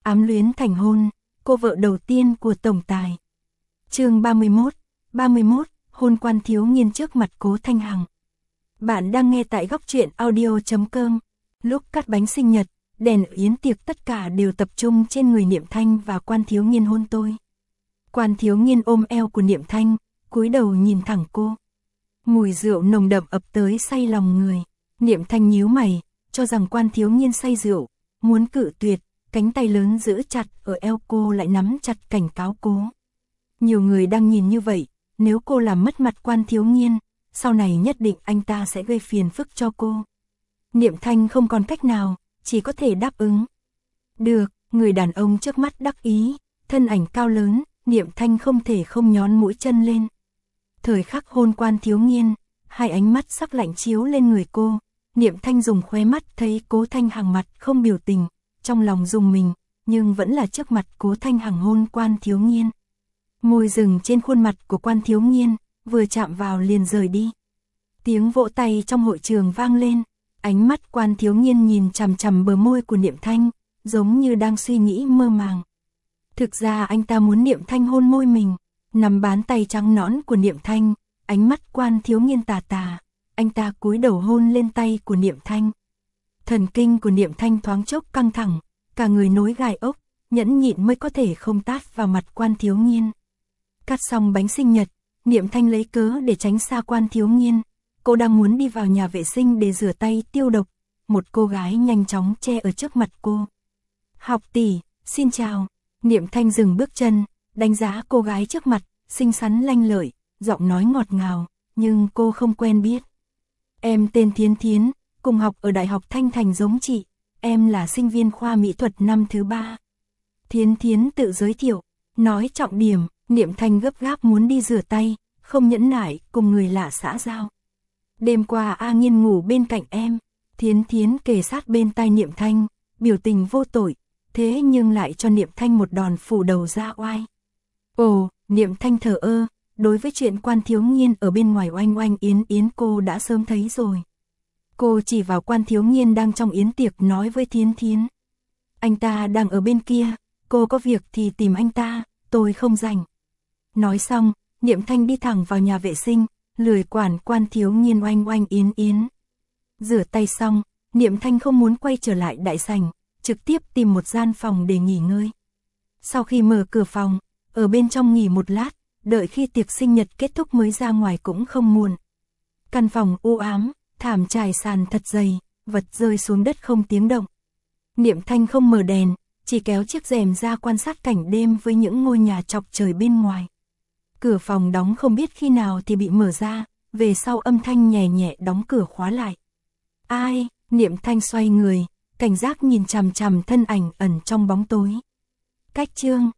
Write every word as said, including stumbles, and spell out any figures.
ám luyến thành hôn, cô vợ đầu tiên của tổng tài. Chương ba mươi mốt, ba mươi mốt, hôn Quan Thiếu Nghiên trước mặt Cố Thanh Hằng. Bạn đang nghe tại góc truyện audio chấm com. Lúc cắt bánh sinh nhật, đèn yến tiệc tất cả đều tập trung trên người Niệm Thanh và Quan Thiếu Nghiên hôn tôi. Quan Thiếu Nghiên ôm eo của Niệm Thanh, cúi đầu nhìn thẳng cô. Mùi rượu nồng đậm ập tới say lòng người. Niệm Thanh nhíu mày, cho rằng Quan Thiếu Nghiên say rượu, muốn cự tuyệt, cánh tay lớn giữ chặt ở eo cô lại nắm chặt cảnh cáo cô. Nhiều người đang nhìn như vậy, nếu cô làm mất mặt Quan Thiếu Nghiên, sau này nhất định anh ta sẽ gây phiền phức cho cô. Niệm Thanh không còn cách nào, chỉ có thể đáp ứng. Được, người đàn ông trước mắt đắc ý, thân ảnh cao lớn, Niệm Thanh không thể không nhón mũi chân lên. Thời khắc hôn Quan Thiếu Nghiên, hai ánh mắt sắc lạnh chiếu lên người cô, Niệm Thanh dùng khóe mắt thấy Cố Thanh Hằng mặt không biểu tình, trong lòng rùng mình, nhưng vẫn là trước mặt Cố Thanh Hằng hôn Quan Thiếu Nghiên. Môi dừng trên khuôn mặt của Quan Thiếu Nghiên, vừa chạm vào liền rời đi. Tiếng vỗ tay trong hội trường vang lên, ánh mắt Quan Thiếu Nghiên nhìn chằm chằm bờ môi của Niệm Thanh, giống như đang suy nghĩ mơ màng. Thực ra anh ta muốn Niệm Thanh hôn môi mình, nắm bàn tay trắng nõn của Niệm Thanh, ánh mắt Quan Thiếu Nghiên tà tà, anh ta cúi đầu hôn lên tay của Niệm Thanh. Thần kinh của Niệm Thanh thoáng chốc căng thẳng, cả người nối gai ốc, nhẫn nhịn mới có thể không tát vào mặt Quan Thiếu Nghiên. Cắt xong bánh sinh nhật, Niệm Thanh lấy cớ để tránh xa Quan Thiếu Nghiên. Cô đang muốn đi vào nhà vệ sinh để rửa tay tiêu độc, một cô gái nhanh chóng che ở trước mặt cô. Học tỷ, xin chào. Niệm Thanh dừng bước chân, đánh giá cô gái trước mặt, xinh xắn lanh lợi, giọng nói ngọt ngào, nhưng cô không quen biết. Em tên Thiến Thiến, cùng học ở Đại học Thanh Thành giống chị, em là sinh viên khoa mỹ thuật năm thứ ba. Thiến Thiến tự giới thiệu, nói trọng điểm. Niệm Thanh gấp gáp muốn đi rửa tay, không nhẫn nại cùng người lạ xã giao. Đêm qua A Nghiên ngủ bên cạnh em, Thiến Thiến kề sát bên tai Niệm Thanh, biểu tình vô tội, thế nhưng lại cho Niệm Thanh một đòn phủ đầu ra oai. Ồ, Niệm Thanh thờ ơ, đối với chuyện Quan Thiếu Nghiên ở bên ngoài oanh oanh yến yến cô đã sớm thấy rồi. Cô chỉ vào Quan Thiếu Nghiên đang trong yến tiệc nói với Thiến Thiến. Anh ta đang ở bên kia, cô có việc thì tìm anh ta, tôi không rảnh. Nói xong, Niệm Thanh đi thẳng vào nhà vệ sinh, lười quản Quan Thiếu Nghiên oanh oanh yến yến. Rửa tay xong, Niệm Thanh không muốn quay trở lại đại sảnh, trực tiếp tìm một gian phòng để nghỉ ngơi. Sau khi mở cửa phòng, ở bên trong nghỉ một lát, đợi khi tiệc sinh nhật kết thúc mới ra ngoài cũng không muộn. Căn phòng u ám, thảm trải sàn thật dày, vật rơi xuống đất không tiếng động. Niệm Thanh không mở đèn, chỉ kéo chiếc rèm ra quan sát cảnh đêm với những ngôi nhà chọc trời bên ngoài. Cửa phòng đóng không biết khi nào thì bị mở ra, về sau âm thanh nhẹ nhẹ đóng cửa khóa lại. Ai? Niệm Thanh xoay người, cảnh giác nhìn chằm chằm thân ảnh ẩn trong bóng tối. Cách chương,